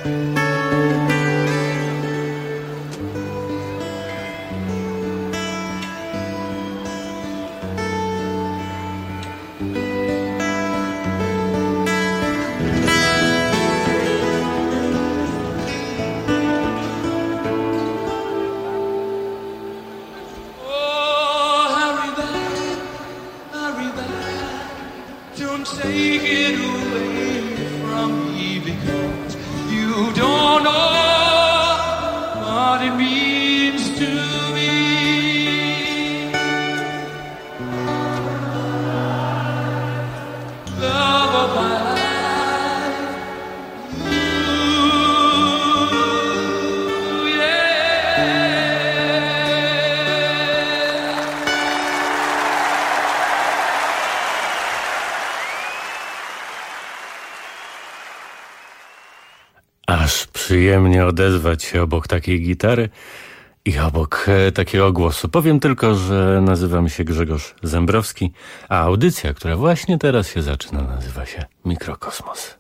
Aż przyjemnie odezwać się obok takiej gitary i obok takiego głosu. Powiem tylko, że nazywam się Grzegorz Zembrowski, a audycja, która właśnie teraz się zaczyna, nazywa się Mikrokosmos.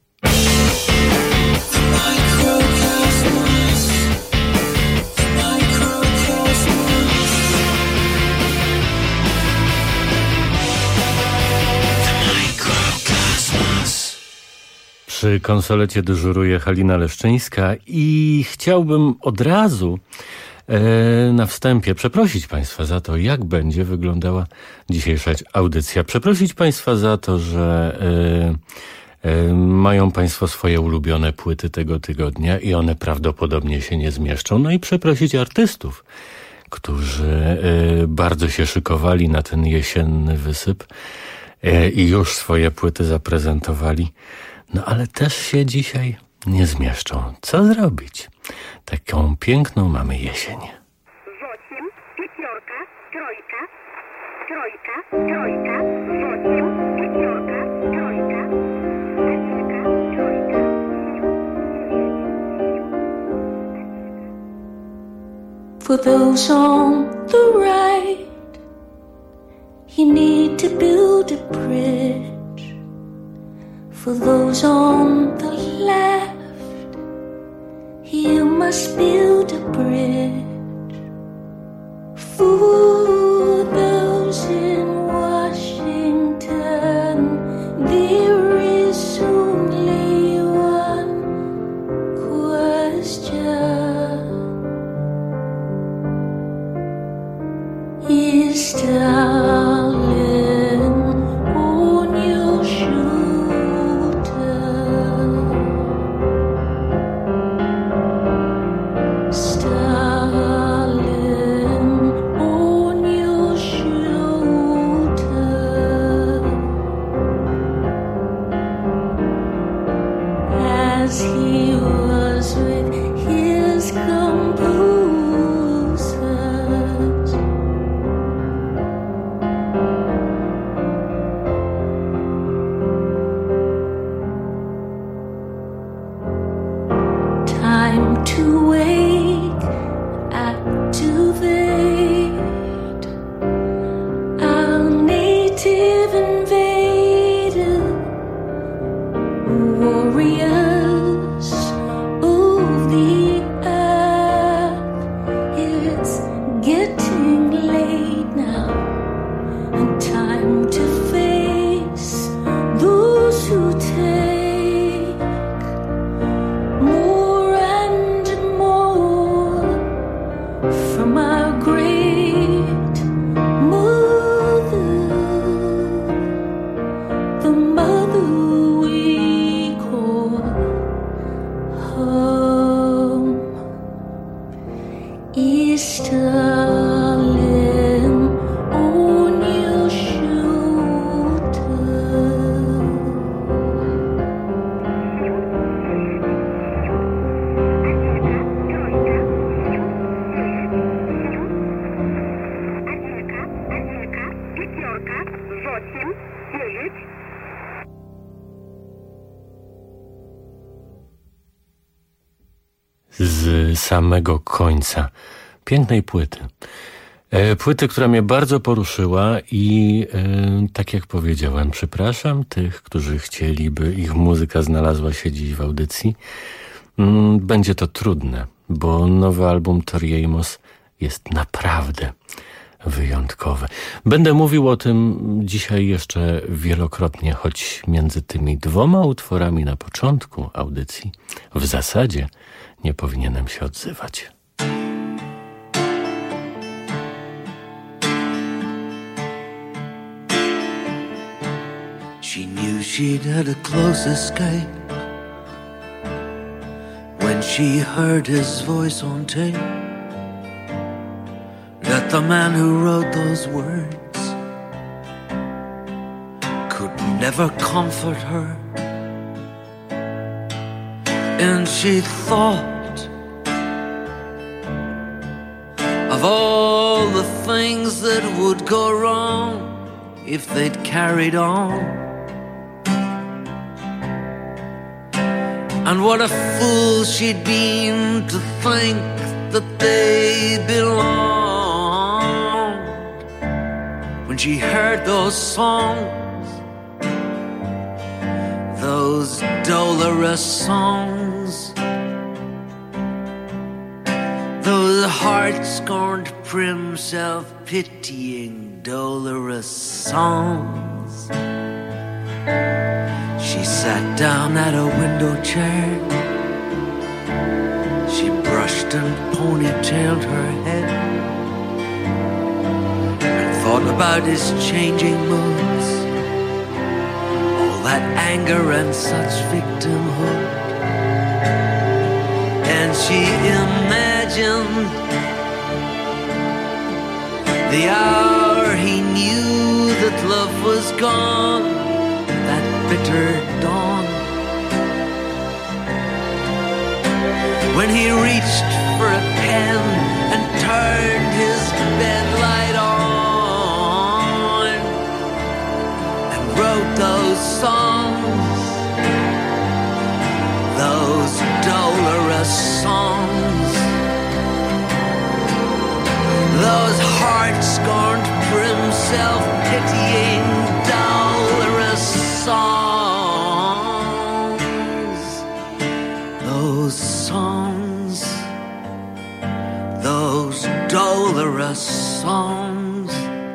Przy konsolecie dyżuruje Halina Leszczyńska i chciałbym od razu na wstępie przeprosić Państwa za to, jak będzie wyglądała dzisiejsza audycja. Przeprosić Państwa za to, że mają Państwo swoje ulubione płyty tego tygodnia i one prawdopodobnie się nie zmieszczą. No i przeprosić artystów, którzy bardzo się szykowali na ten jesienny wysyp i już swoje płyty zaprezentowali. No ale też się dzisiaj nie zmieszczą. Co zrobić? Taką piękną mamy jesień. 8, 5, 3, 8, 5, 3. For those on the right, you need to build a bridge. For those on the left, you must build a bridge. For those in Washington, there is only one question. Is Stalin on your shoulder? Stalin on your shoulder. As he was with his composers. Time to wake, activate our native invader, warriors of the earth. It's getting late now, and time to face those who take more and more from our great mother, the mother we call home. Is Stalin on your shoulder? Z samego końca pięknej płyty. Płyty, która mnie bardzo poruszyła i tak jak powiedziałem, przepraszam tych, którzy chcieliby, ich muzyka znalazła się dziś w audycji. Będzie to trudne, bo nowy album Tori Amos jest naprawdę wyjątkowy. Będę mówił o tym dzisiaj jeszcze wielokrotnie, choć między tymi dwoma utworami na początku audycji w zasadzie nie powinienem się odzywać. She knew she'd had a close escape when she heard his voice on tape, that the man who wrote those words could never comfort her. And she thought of all the things that would go wrong if they'd carried on. And what a fool she'd been to think that they belonged. When she heard those songs, those dolorous songs, those heart-scorned, prim, self-pitying, dolorous songs. She sat down at a window chair. She brushed and ponytailed her head and thought about his changing moods, all that anger and such victimhood. And she imagined the hour he knew that love was gone, that bitter dawn, when he reached for a pen and turned his bedlight on and wrote those songs, those dolorous songs, those heart-scorned, prim, self-pitying, dolorous songs, those songs, those dolorous songs,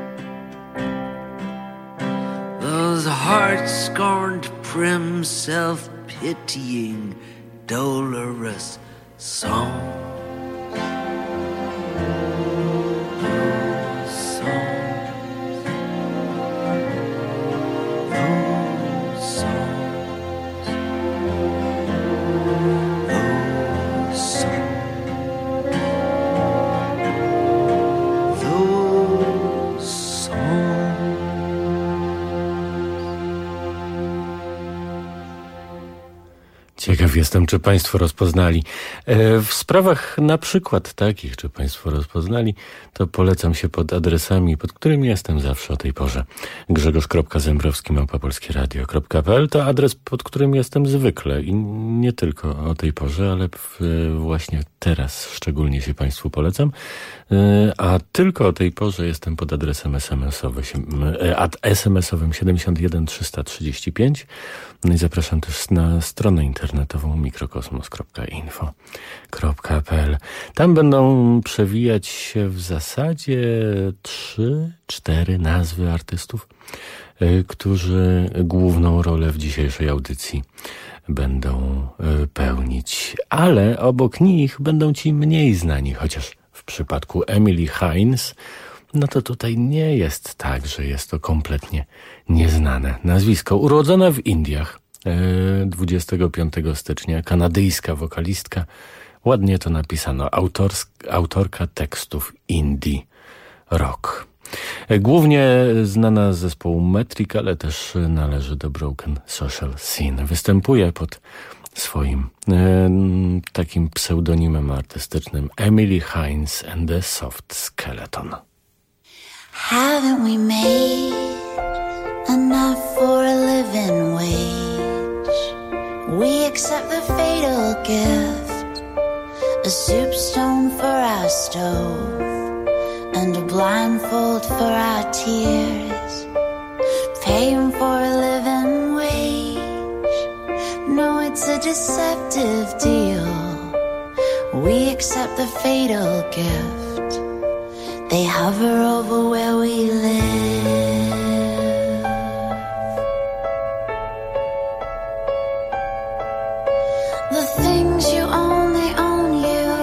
those heart-scorned, prim, self-pitying, dolorous songs. Ciekaw jestem, czy Państwo rozpoznali. W sprawach na przykład takich, czy Państwo rozpoznali, to polecam się pod adresami, pod którymi jestem zawsze o tej porze. Grzegorz.Zembrowski@polskieradio.pl to adres, pod którym jestem zwykle i nie tylko o tej porze, ale właśnie teraz szczególnie się Państwu polecam. A tylko o tej porze jestem pod adresem SMS-owym 71335. No i zapraszam też na stronę internetową mikrokosmos.info.pl. Tam będą przewijać się w zasadzie 3-4 nazwy artystów, którzy główną rolę w dzisiejszej audycji będą pełnić. Ale obok nich będą ci mniej znani, chociaż w przypadku Emily Hines, no to tutaj nie jest tak, że jest to kompletnie nieznane nazwisko. Urodzona w Indiach 25 stycznia, kanadyjska wokalistka, ładnie to napisano, autorka tekstów indie rock. Głównie znana z zespołu Metric, ale też należy do Broken Social Scene. Występuje pod swoim takim pseudonimem artystycznym Emily Hines and the Soft Skeleton. Haven't we made enough for a living wage? We accept the fatal gift, a soup stone for our stove, and a blindfold for our tears. Paying for a living wage, no, it it's a deceptive deal. We accept the fatal gift. They hover over where we live. The things you own, they own you.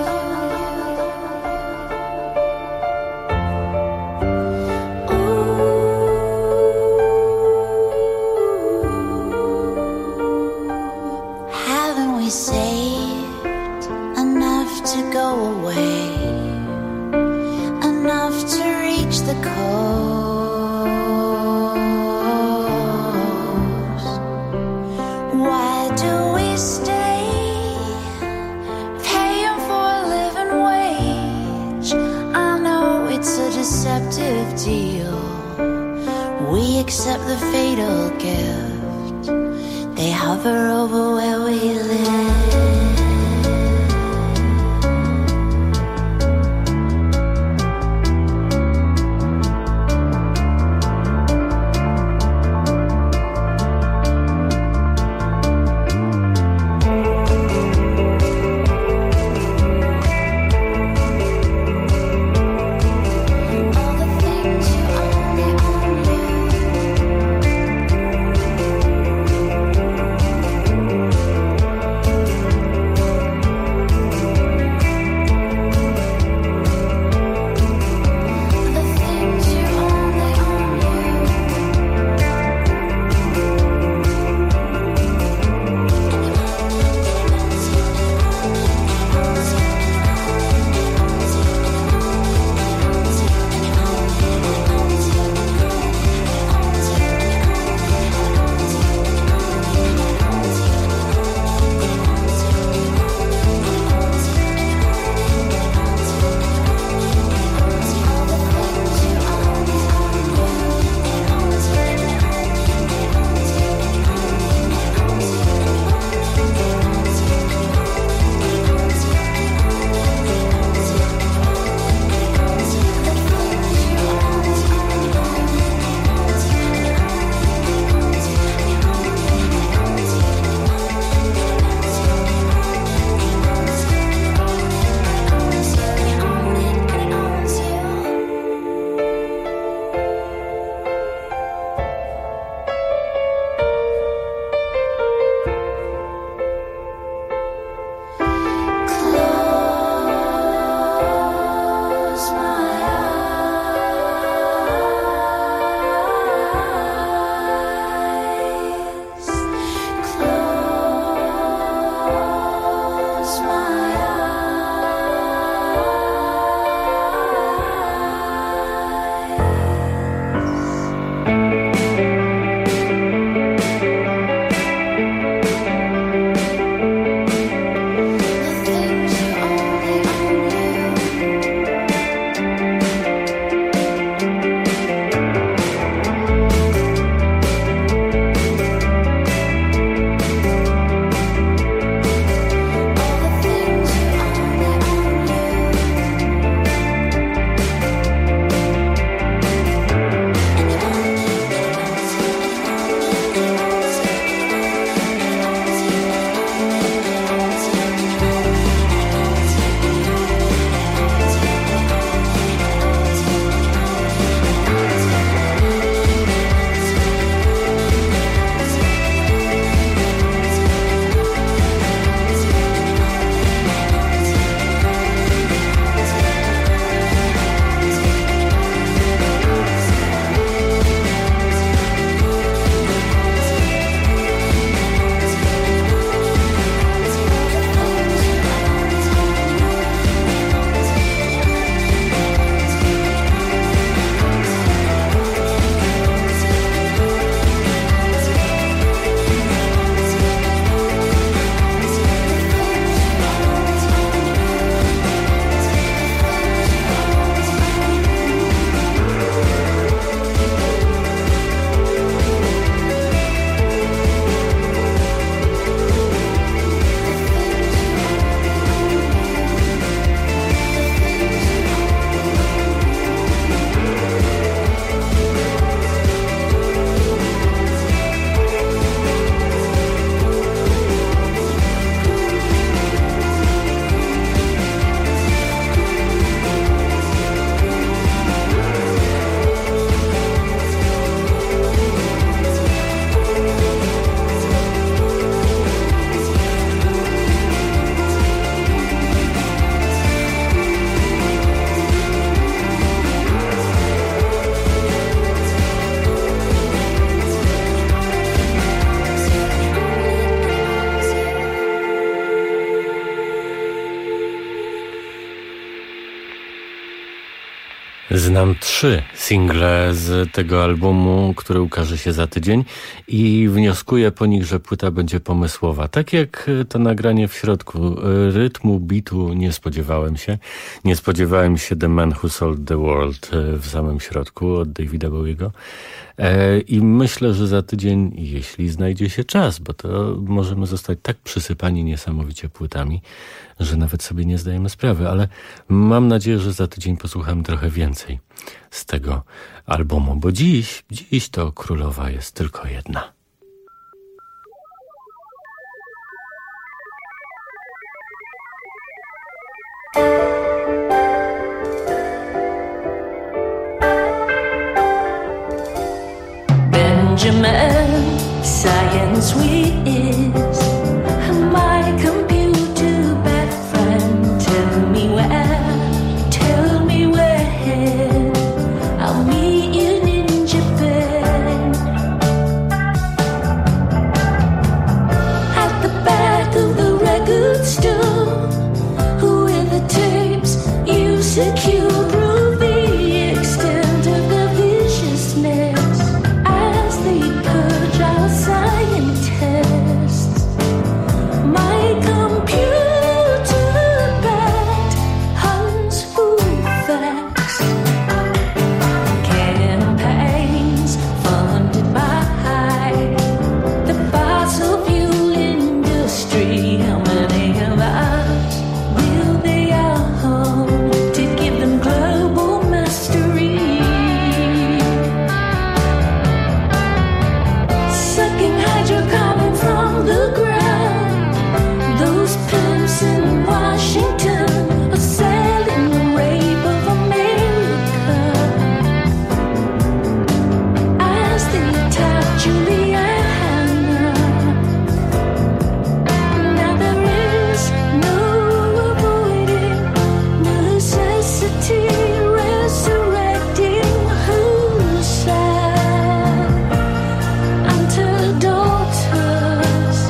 Ooh. Haven't we saved enough to go away? Enough to reach the coast? Why do we stay paying for a living wage? I know it's a deceptive deal. We accept the fatal gift. They hover over where we live. Znam 3 single z tego albumu, który ukaże się za tydzień i wnioskuję po nich, że płyta będzie pomysłowa. Tak jak to nagranie w środku. Rytmu, bitu nie spodziewałem się. Nie spodziewałem się The Man Who Sold the World w samym środku od Davida Bowiego. I myślę, że za tydzień, jeśli znajdzie się czas, bo to możemy zostać tak przysypani niesamowicie płytami, że nawet sobie nie zdajemy sprawy, ale mam nadzieję, że za tydzień posłucham trochę więcej z tego albumu, bo dziś to królowa jest tylko jedna. Benjamin, science we is my computer best friend. Tell me where I'll meet you in Japan. At the back of the record store, with the tapes you secure, prove the extent of the viciousness as they purge our scientists. My computer backed hunts for facts. Campaigns funded by the fossil fuel industry. How many of us will they own to give them global mastery? Sucking hydrocarbon from the ground. Those pimps in Washington are selling the rape of America as they attack Juliana. Now there is no avoiding necessity, resurrecting who's sad unto daughters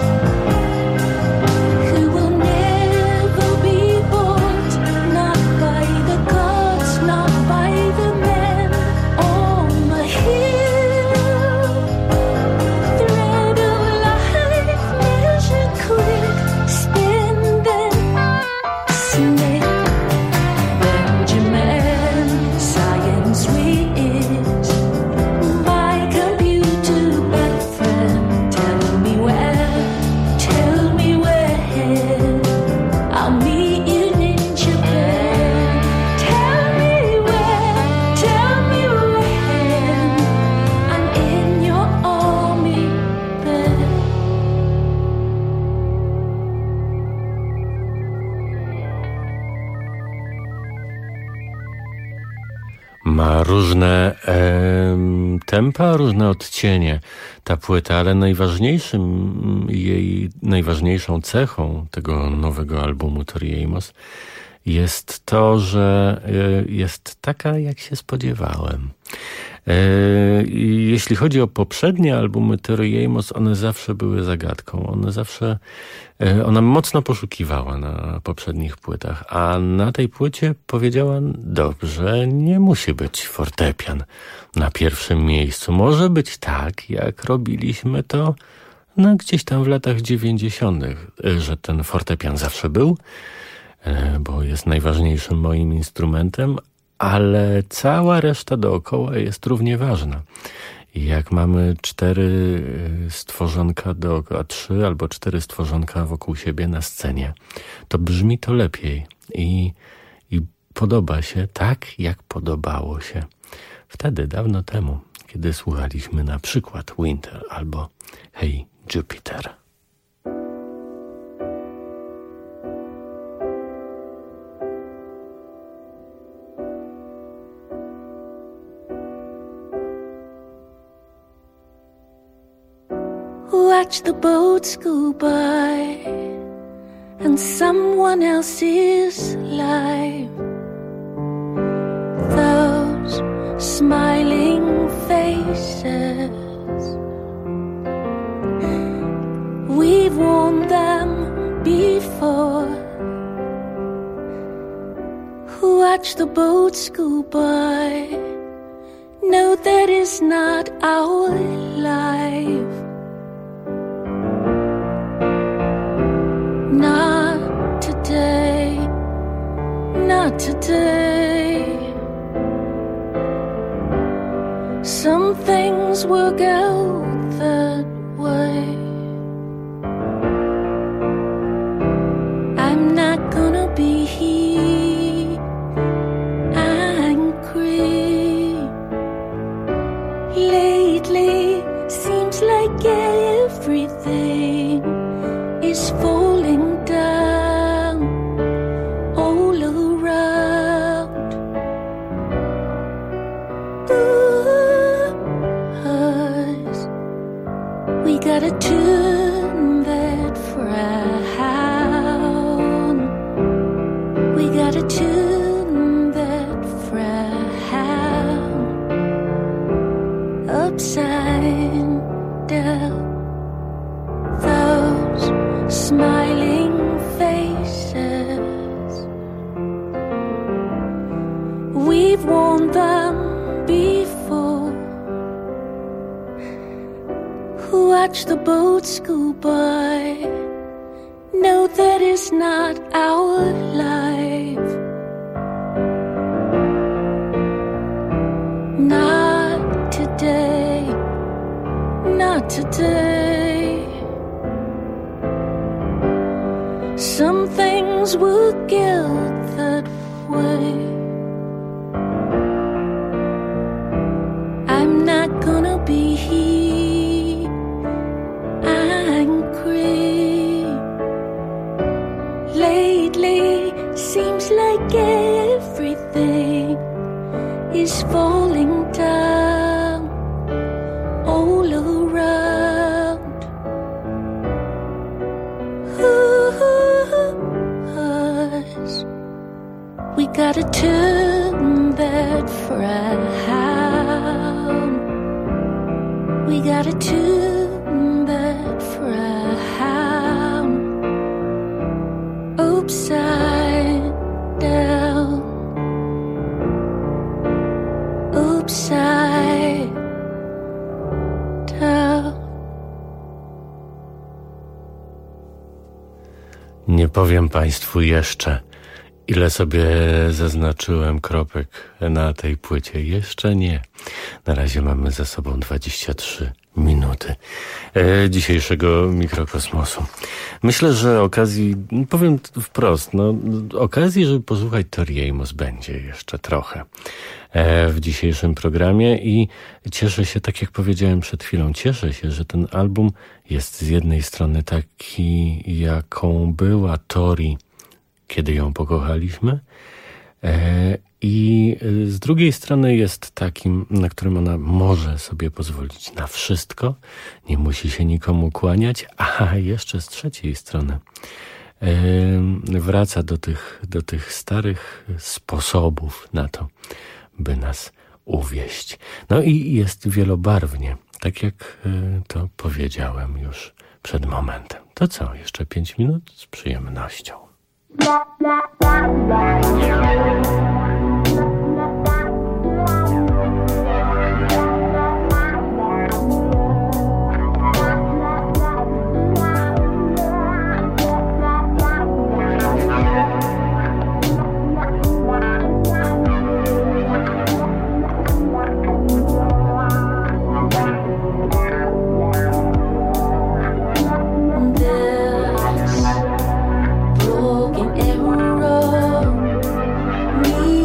who will never be bought, not by the gods, not by the men on the hill. Thread of life measured quick, spin then snake. Benjamin, science we is my computer best friend. Tell me where I'll meet you in Japan. Tell me when I'm in your army bed. Ma różne tempa, różne odcienie ta płyta, ale najważniejszą cechą tego nowego albumu Tori Amos jest to, że jest taka, jak się spodziewałem. Jeśli chodzi o poprzednie albumy Tori Amos, one zawsze były zagadką. Ona mocno poszukiwała na poprzednich płytach, a na tej płycie powiedziała, dobrze, nie musi być fortepian na pierwszym miejscu. Może być tak, jak robiliśmy to gdzieś tam w latach 90., że ten fortepian zawsze był, bo jest najważniejszym moim instrumentem, ale cała reszta dookoła jest równie ważna. I jak mamy 4 stworzonka dookoła, 3 albo 4 stworzonka wokół siebie na scenie, to brzmi to lepiej i podoba się tak, jak podobało się wtedy, dawno temu, kiedy słuchaliśmy na przykład Winter albo Hey Jupiter. Watch the boats go by and someone else's life. Those smiling faces, we've worn them before. watch the boats go by. No, that is not our life. Not today, not today. Some things work out that way. I'm not gonna be angry. Lately, seems like everything is falling down all around. Us, we gotta turn that frown. We gotta turn that frown upside down. Those smiling faces, we've worn them before. Watch the boats go by. No, that is not our life. Not today, not today. Some things will get that way. I'm not gonna be angry. Lately, seems like everything is falling down all around. Us, we gotta turn that frown. We gotta turn that frown upside down. Upside down. Nie powiem Państwu jeszcze, ile sobie zaznaczyłem kropek na tej płycie. Jeszcze nie. Na razie mamy za sobą 23 minuty dzisiejszego mikrokosmosu. Myślę, że okazji, powiem wprost, okazji, żeby posłuchać Tori Amos będzie jeszcze trochę w dzisiejszym programie i cieszę się, tak jak powiedziałem przed chwilą, cieszę się, że ten album jest z jednej strony taki, jaką była Tori, kiedy ją pokochaliśmy, i z drugiej strony jest takim, na którym ona może sobie pozwolić na wszystko, nie musi się nikomu kłaniać, a jeszcze z trzeciej strony wraca do tych starych sposobów na to, by nas uwieść. No i jest wielobarwnie, tak jak to powiedziałem już przed momentem. To co, jeszcze 5 minut z przyjemnością. Broken arrow, me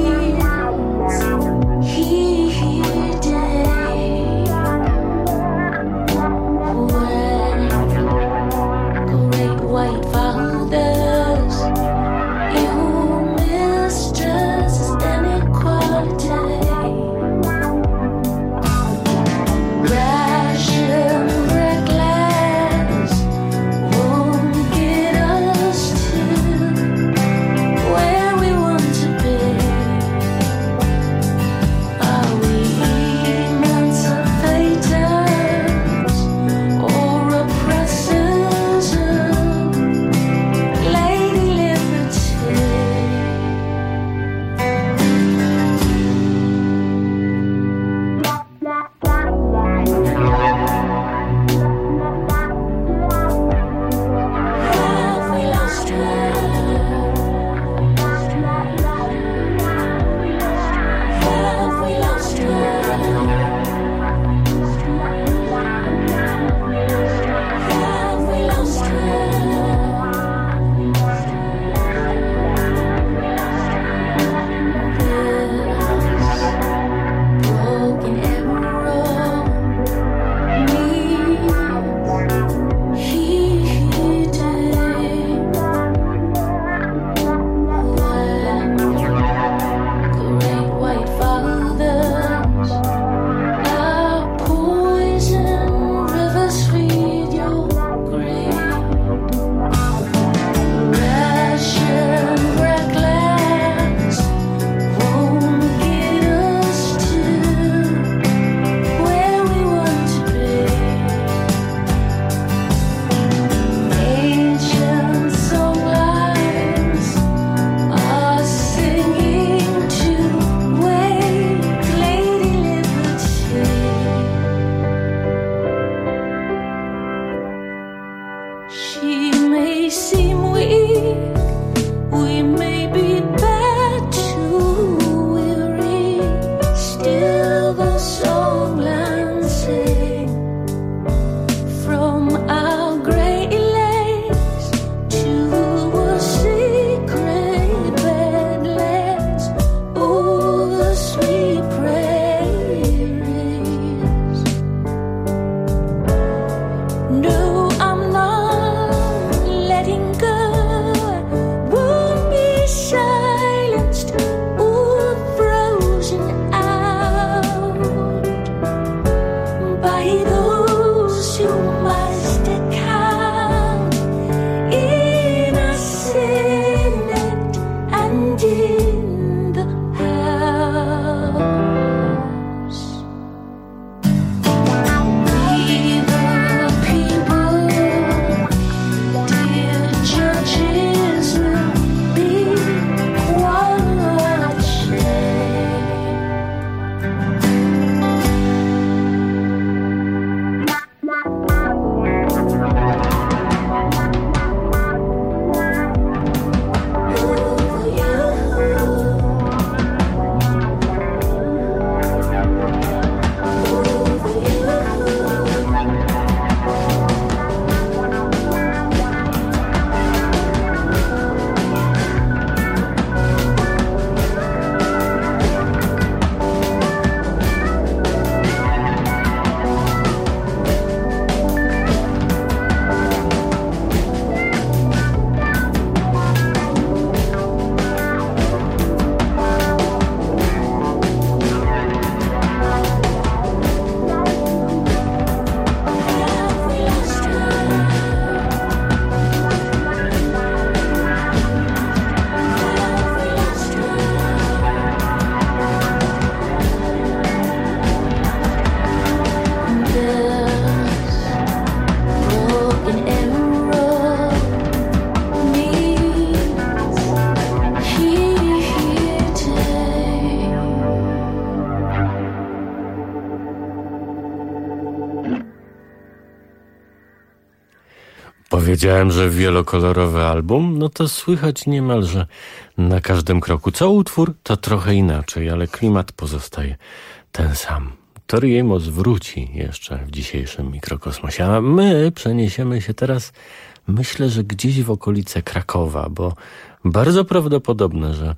Powiedziałem, że wielokolorowy album, no to słychać niemalże na każdym kroku. Co utwór to trochę inaczej, ale klimat pozostaje ten sam. Tori Amos wróci jeszcze w dzisiejszym mikrokosmosie, a my przeniesiemy się teraz, myślę, że gdzieś w okolice Krakowa, bo bardzo prawdopodobne, że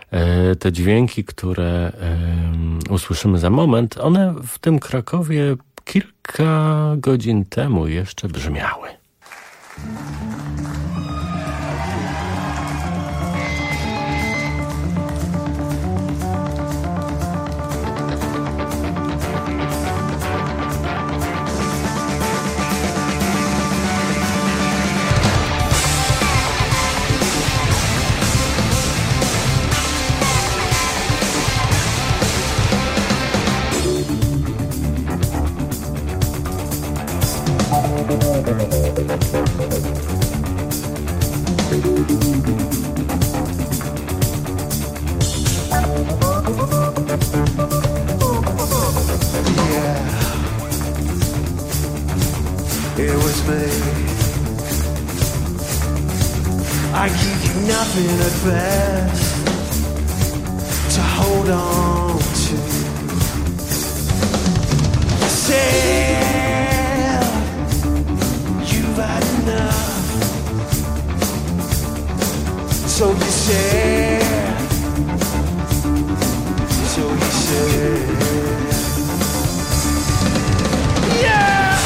te dźwięki, które usłyszymy za moment, one w tym Krakowie kilka godzin temu jeszcze brzmiały. It was me. I give you nothing at best to hold on to. Say you've had enough. So you said. So you said. Yeah.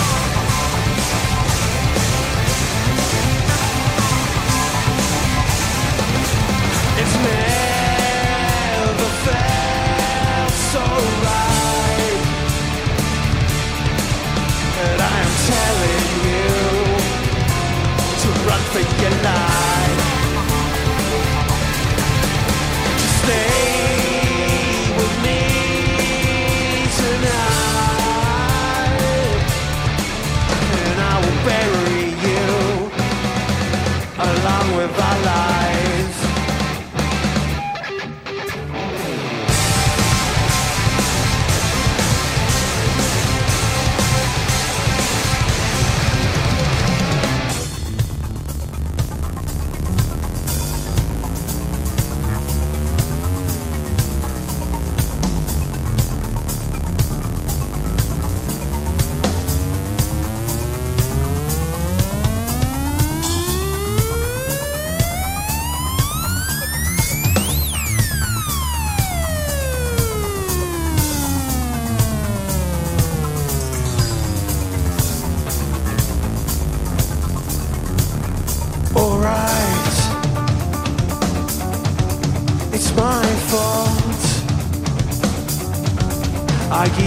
It's never felt so right, and I am telling you to run for your life.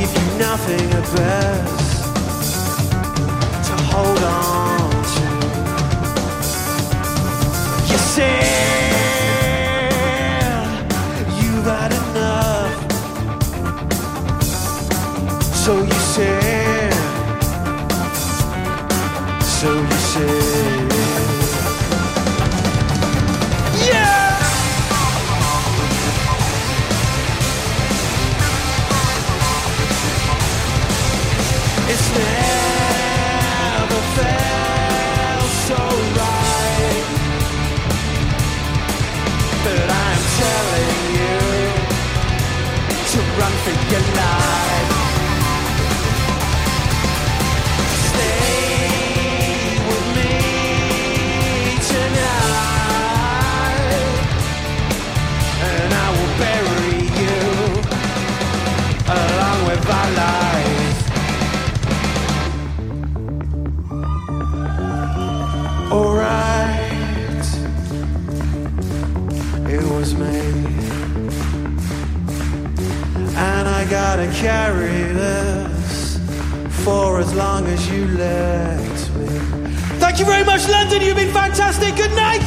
give you nothing at best to hold on to. You said you've had enough, so you said, so you said, yeah. It's never felt so right, but I'm telling you to run for your life. Stay with me tonight, and I will bury you along with our life. Alright, it was me, and I gotta carry this for as long as you let me. Thank you very much, London, you've been fantastic, good night!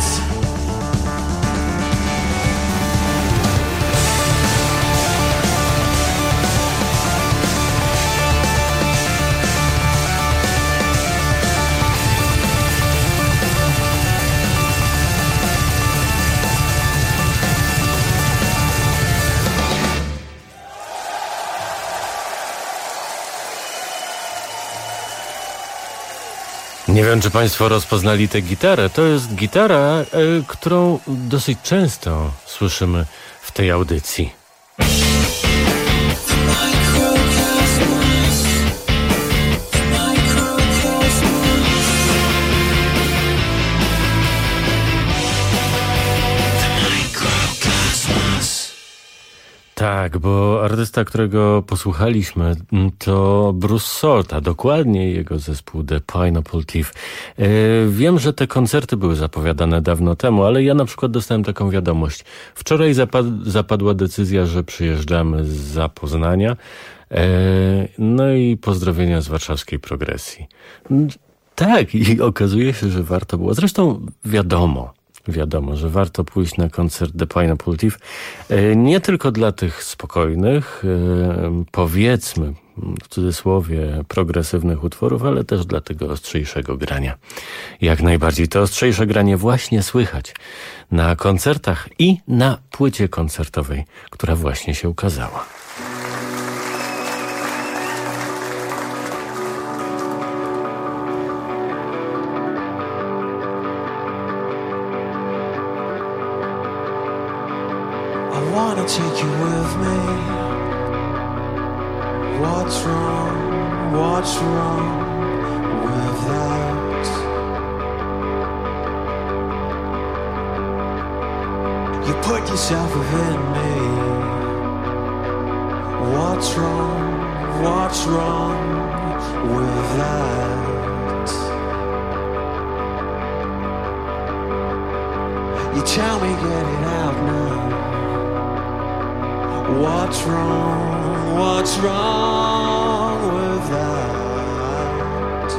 Nie wiem, czy Państwo rozpoznali tę gitarę. To jest gitara, którą dosyć często słyszymy w tej audycji. Tak, bo artysta, którego posłuchaliśmy, to Bruce Salt, a dokładnie jego zespół The Pineapple Thief. Wiem, że te koncerty były zapowiadane dawno temu, ale ja na przykład dostałem taką wiadomość. Wczoraj zapadła decyzja, że przyjeżdżamy zza Poznania. No i pozdrowienia z warszawskiej Progresji. Tak, i okazuje się, że warto było. Zresztą wiadomo, że warto pójść na koncert The Pineapple Thief. Nie tylko dla tych spokojnych, powiedzmy, w cudzysłowie, progresywnych utworów, ale też dla tego ostrzejszego grania. Jak najbardziej to ostrzejsze granie właśnie słychać na koncertach i na płycie koncertowej, która właśnie się ukazała. Take you with me. What's wrong with that? You put yourself within me. What's wrong with that? You tell me, get it out now. What's wrong with that?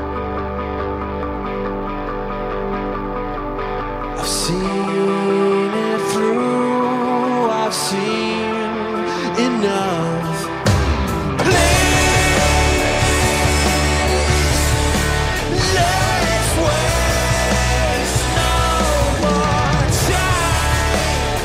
I've seen it through, I've seen enough. Please, let's waste no more time.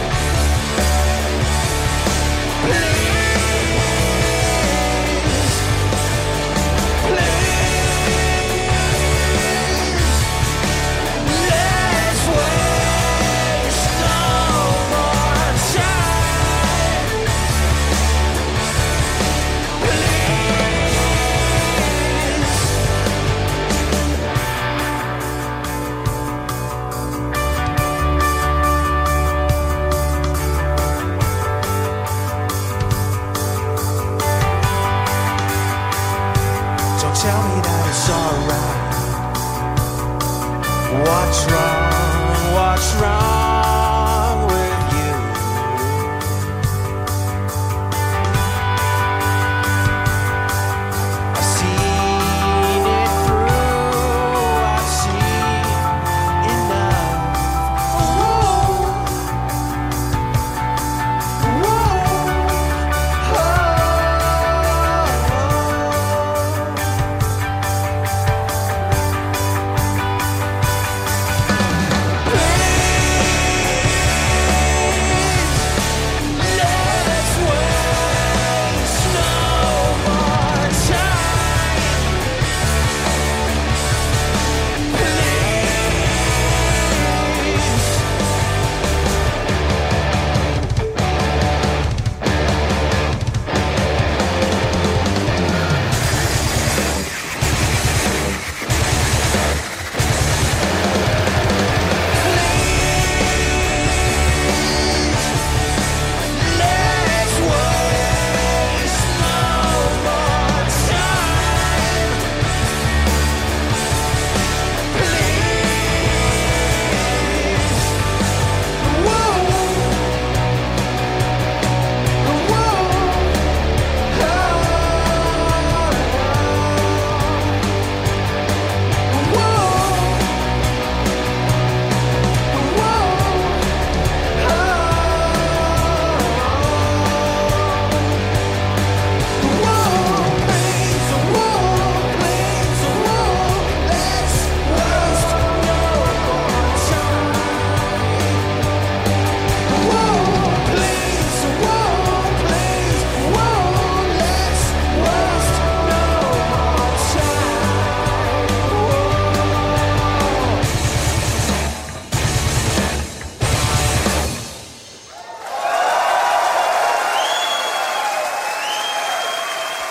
Tell me that it's alright. What's wrong with you?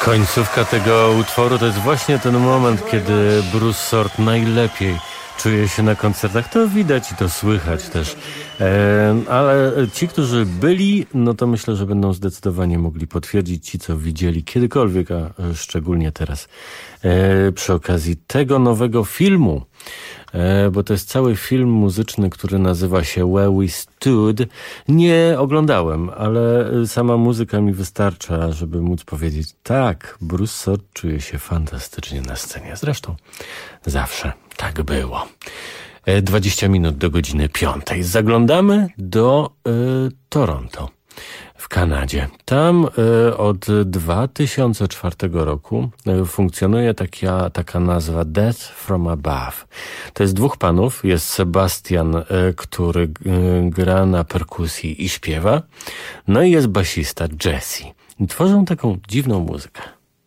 Końcówka tego utworu to jest właśnie ten moment, kiedy Bruce Sort najlepiej czuje się na koncertach. To widać i to słychać też. Ale ci, którzy byli, no to myślę, że będą zdecydowanie mogli potwierdzić, ci, co widzieli kiedykolwiek, a szczególnie teraz przy okazji tego nowego filmu. Bo to jest cały film muzyczny, który nazywa się Where We Stood. Nie oglądałem, ale sama muzyka mi wystarcza, żeby móc powiedzieć, tak, Bruce Sort czuje się fantastycznie na scenie. Zresztą zawsze tak było. 20 minut do godziny 5. Zaglądamy do Toronto w Kanadzie. Tam od 2004 roku funkcjonuje taka nazwa Death from Above. To jest dwóch panów. Jest Sebastian, który gra na perkusji i śpiewa. No i jest basista Jesse. I tworzą taką dziwną muzykę.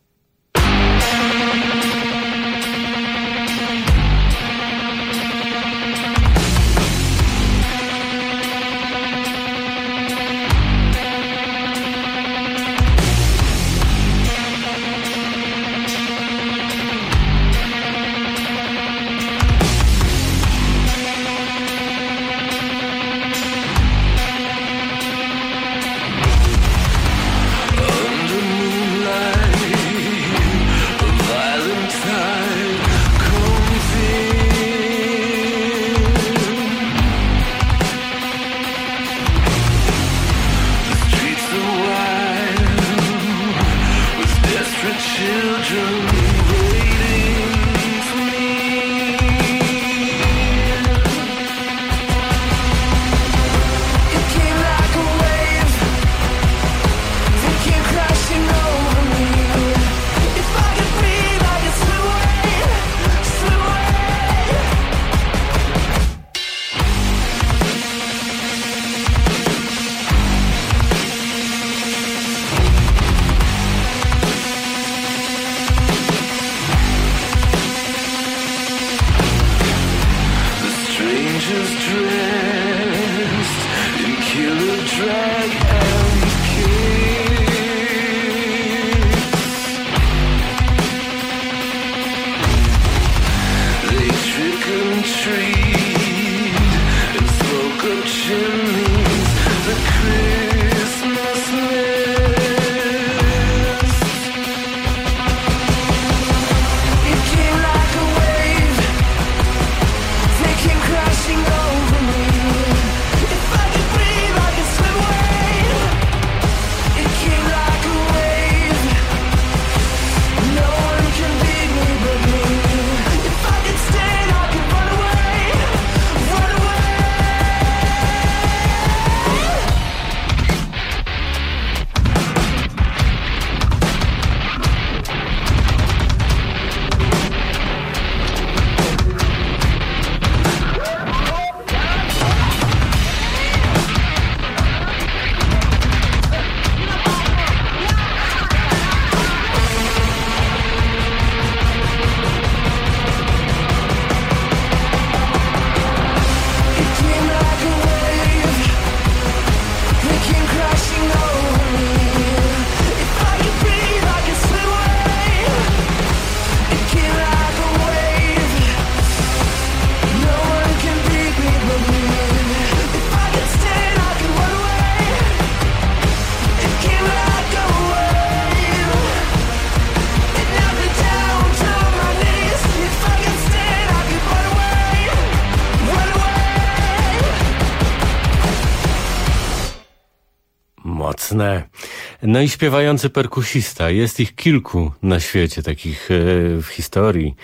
Mocne. No i śpiewający perkusista. Jest ich kilku na świecie, takich w historii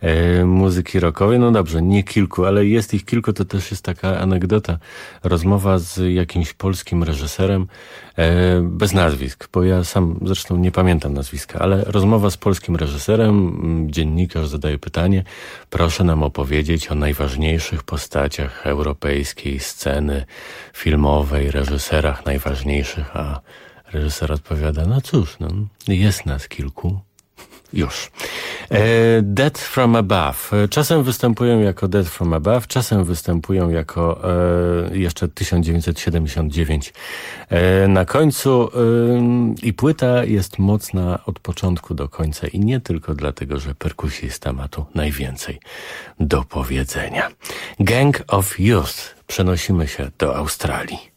muzyki rockowej. No dobrze, nie kilku, ale jest ich kilku. To też jest taka anegdota. Rozmowa z jakimś polskim reżyserem, bez nazwisk, bo ja sam zresztą nie pamiętam nazwiska, ale rozmowa z polskim reżyserem, dziennikarz zadaje pytanie, proszę nam opowiedzieć o najważniejszych postaciach europejskiej sceny filmowej, reżyserach najważniejszych, a reżyser odpowiada, no cóż, no, jest nas kilku. Już. Dead from Above. Czasem występują jako Dead from Above, czasem występują jako jeszcze 1979 na końcu i płyta jest mocna od początku do końca i nie tylko dlatego, że perkusista ma tu najwięcej do powiedzenia. Gang of Youth. Przenosimy się do Australii.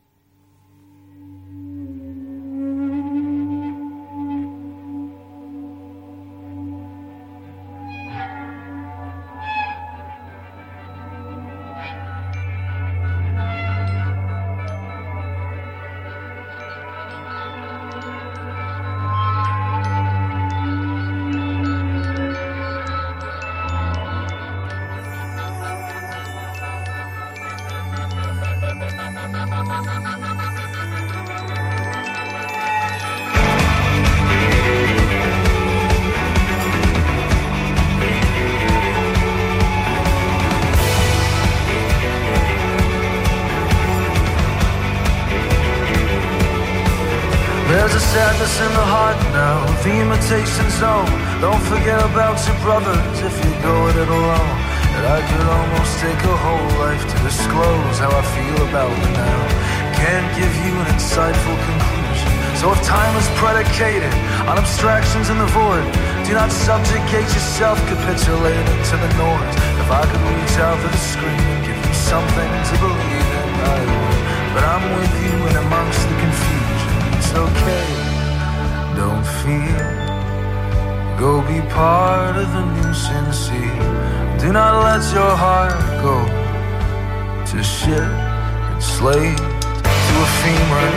There's a sadness in the heart now, the imitation zone. Don't forget about your brothers if you go at it alone. And I could almost take a whole life to disclose how I feel about it now. Can't give you an insightful conclusion. So if time is predicated on abstractions in the void, do not subjugate yourself, capitulate into the noise. If I could reach out to the screen and give you something to believe in, I would. But I'm with you in amongst the confusion. It's okay, don't fear. Go be part of the new sincere. Do not let your heart go to shit, enslaved to a femur.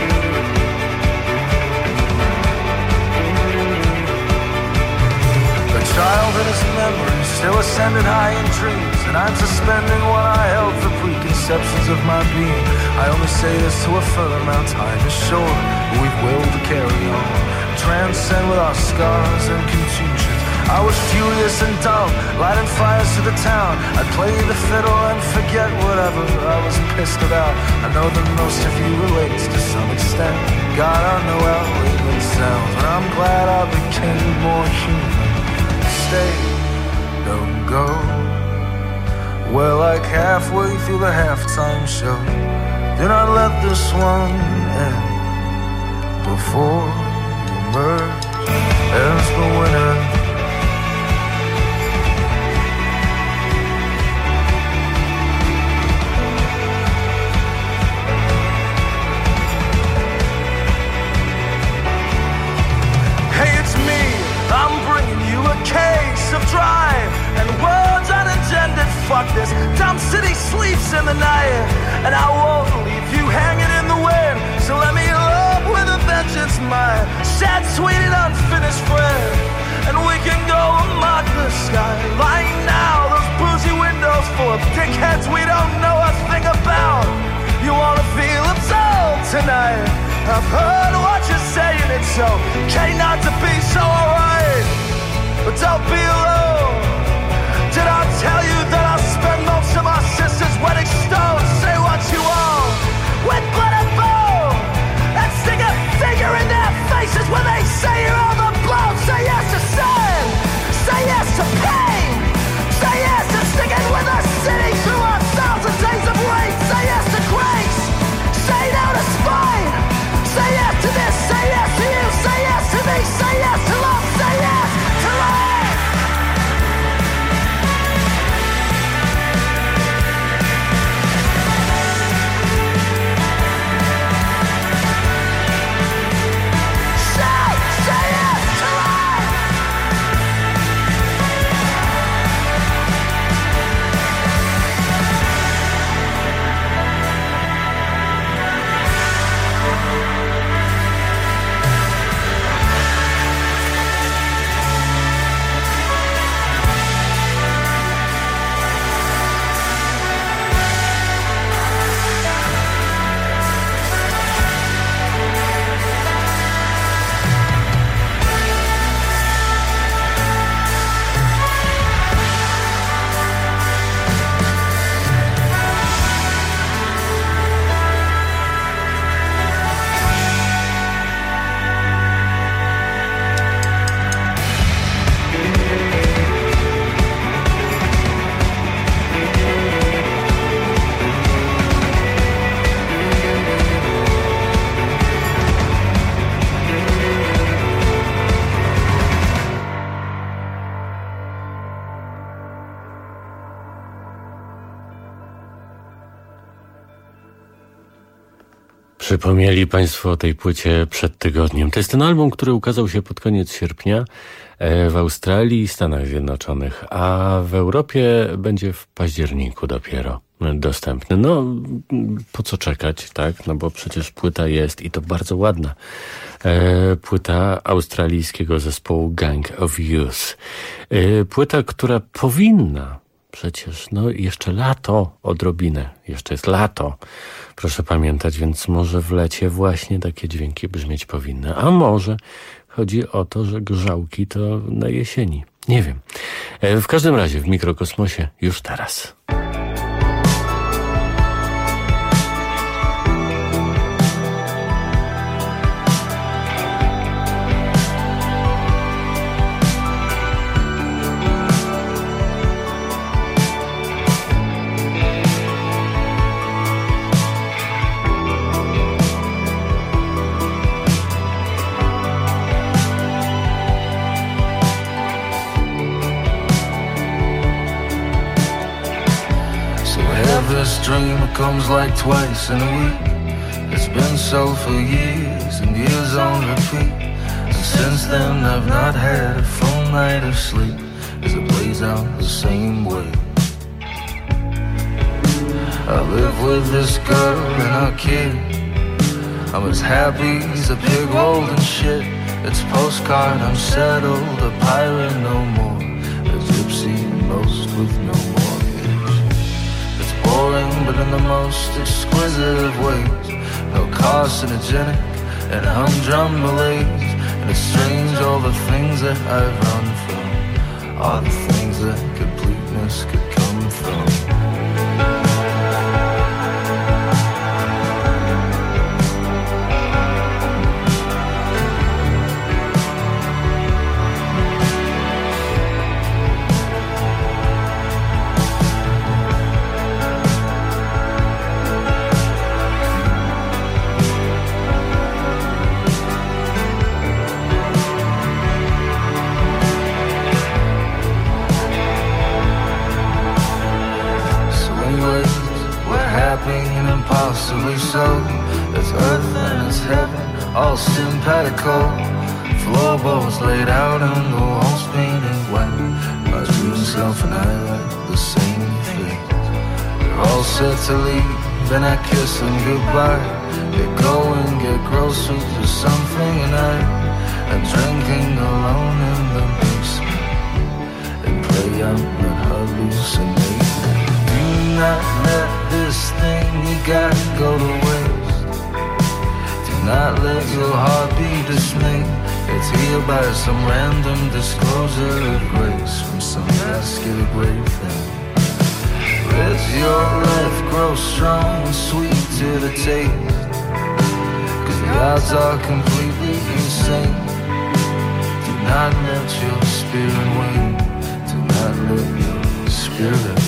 Childhood is memories, still ascending high in dreams. And I'm suspending what I held for preconceptions of my being. I only say this to affirm our time is short, but we've will to carry on. Transcend with our scars and contusions. I was furious and dumb, lighting fires to the town. I'd play the fiddle and forget whatever I was pissed about. I know that most of you relates to some extent. God, I know how it sounds, but I'm glad I became more human. Stay, don't go. We're like halfway through the halftime show. Do not let this one end before you emerge as the winner. Hey, it's me. I'm bringing you a case of drive and words unintended. Fuck this. Dumb city sleeps in the night, and I won't leave you hanging in the wind. So let me love with a vengeance, my sad, sweet, and unfinished friend. And we can go among the skyline now. Those boozy windows full of dickheads we don't know a thing about. You wanna feel absolved tonight? I've heard what you're saying, it's okay not to be so alright, but don't be alone. Did I tell you that I spend most of my sister's wedding stones? Say what you want with blood and bone, and stick a finger in their faces when they say you're overblown. Say yes to sin, say yes to pain, say yes to sticking with the city through 1,000 days of rain. Say yes to grace, say no to spite. Say yes to this, say yes to you, say yes to me, say yes to love, say yes to life. Przypomnieli Państwo o tej płycie przed tygodniem. To jest ten album, który ukazał się pod koniec sierpnia w Australii i Stanach Zjednoczonych, a w Europie będzie w październiku dopiero dostępny. No, po co czekać, tak? No bo przecież płyta jest i to bardzo ładna. Płyta australijskiego zespołu Gang of Youth. Płyta, która powinna przecież, no jeszcze lato, odrobinę, jeszcze jest lato, proszę pamiętać, więc może w lecie właśnie takie dźwięki brzmieć powinny. A może chodzi o to, że grzałki to na jesieni. Nie wiem. W każdym razie w Mikrokosmosie już teraz. This dream comes like twice in a week. It's been so for years and years on repeat. And since then I've not had a full night of sleep as it plays out the same way. I live with this girl and our kid. I'm as happy as a pig rolled in shit. It's postcard unsettled, a pirate no more, a gypsy most with no mortgage. Boring, but in the most exquisite of ways. No carcinogenic and humdrum malaise. And it's strange all the things that I've run from are the things that completeness could come from. And impossibly so. It's earth and it's heaven, all simpatico. Floorboards laid out and the walls painted white. My true self and I like the same things. We're all set to leave, then I kiss them goodbye. They go and get groceries or something, and I'm drinking alone in the basement and pray I'm not hallucinating. Do not let this thing you got go to waste. Do not let your heart be dismayed. It's healed by some random disclosure of grace from some vascular grave thing. Let your life grow strong and sweet to the taste, 'cause the odds are completely insane. Do not let your spirit wane. Do not let your spirit wane.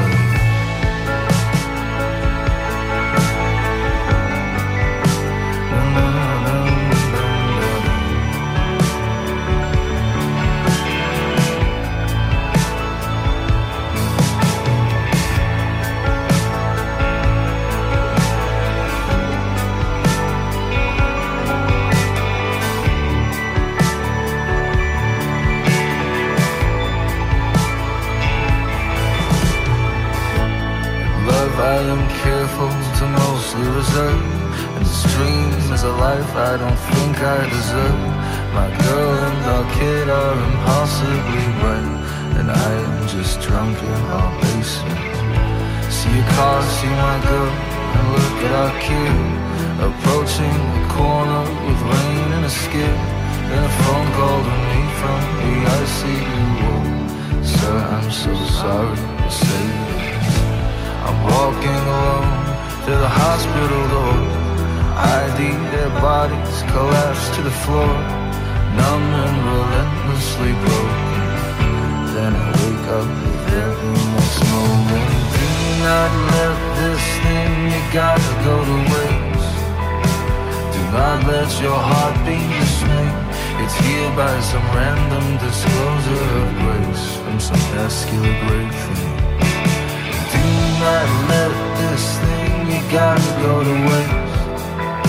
I am careful to mostly reserve, and this dream is a life I don't think I deserve. My girl and our kid are impossibly bright, and I am just drunk in our basement. See a car, see my girl, and look at our kid approaching the corner with rain in a skid. Then a phone call to me from the ICU ward. Sir, I'm so sorry to say this. I'm walking alone to the hospital door. ID, their bodies collapsed to the floor, numb and relentlessly broken. Then I wake up with every next moment. Do not let this thing you gotta go to waste. Do not let your heart be dismayed. It's healed by some random disclosure of grace from some vascular grave thing. Do not let this thing you gotta go to waste.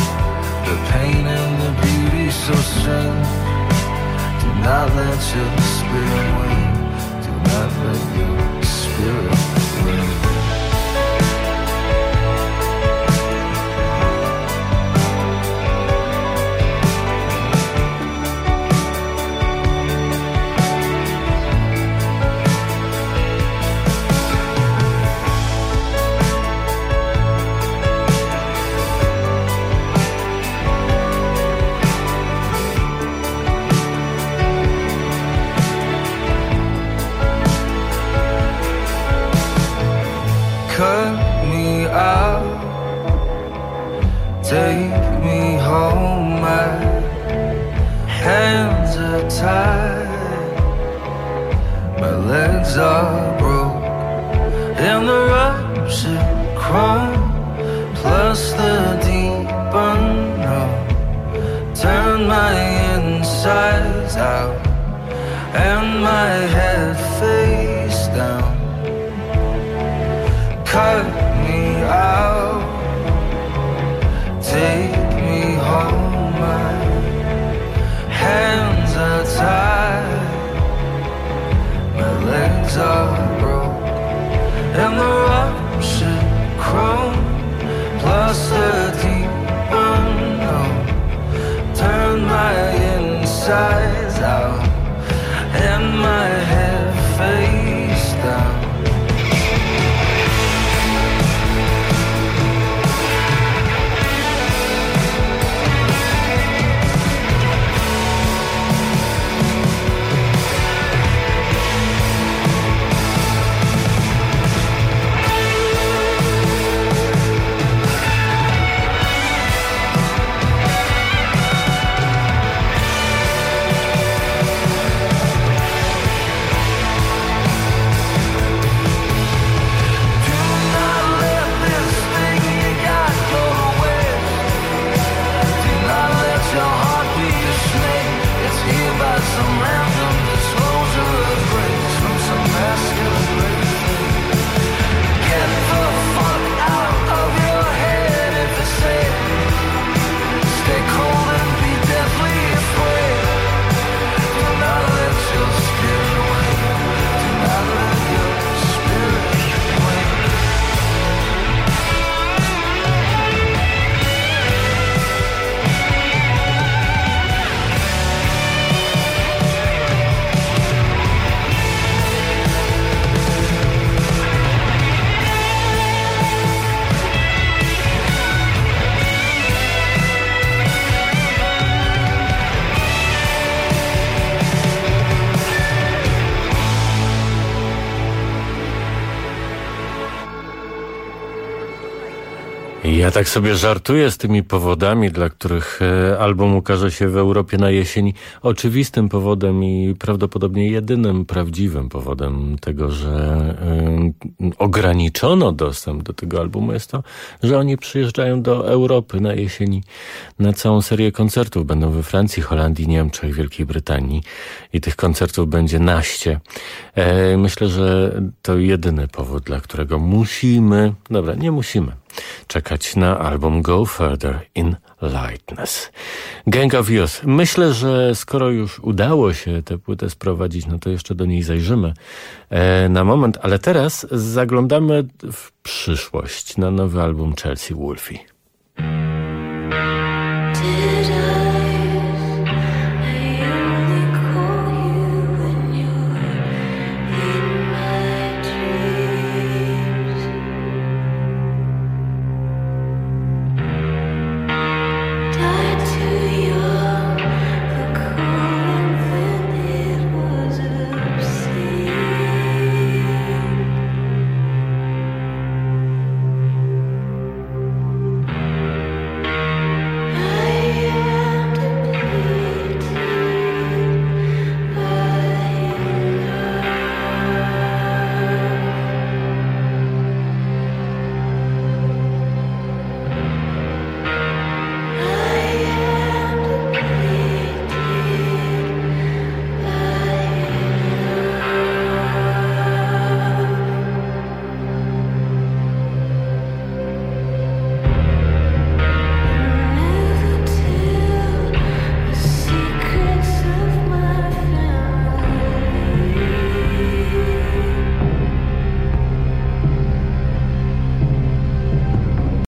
not let your spirit win. Do not let your spirit win. Cut me out, take me home. My hands are tied, my legs are broke, and the ruptured chrome plus the deep unknown turn my insides out and my head face down. Cut me out, take me home. My hands are tied, my legs are broke, and the ruptured chrome plus the deep unknown turn my insides out and my head face down. Ja tak sobie żartuję z tymi powodami, dla których album ukaże się w Europie na jesień. Oczywistym powodem i prawdopodobnie jedynym prawdziwym powodem tego, że ograniczono dostęp do tego albumu jest to, że oni przyjeżdżają do Europy na jesieni na całą serię koncertów. Będą we Francji, Holandii, Niemczech, Wielkiej Brytanii i tych koncertów będzie naście. Myślę, że to jedyny powód, dla którego musimy, dobra, nie musimy czekać na album Go Further in Lightness. Gang of Youth. Myślę, że skoro już udało się tę płytę sprowadzić, no to jeszcze do niej zajrzymy na moment, ale teraz zaglądamy w przyszłość na nowy album Chelsea Wolfe.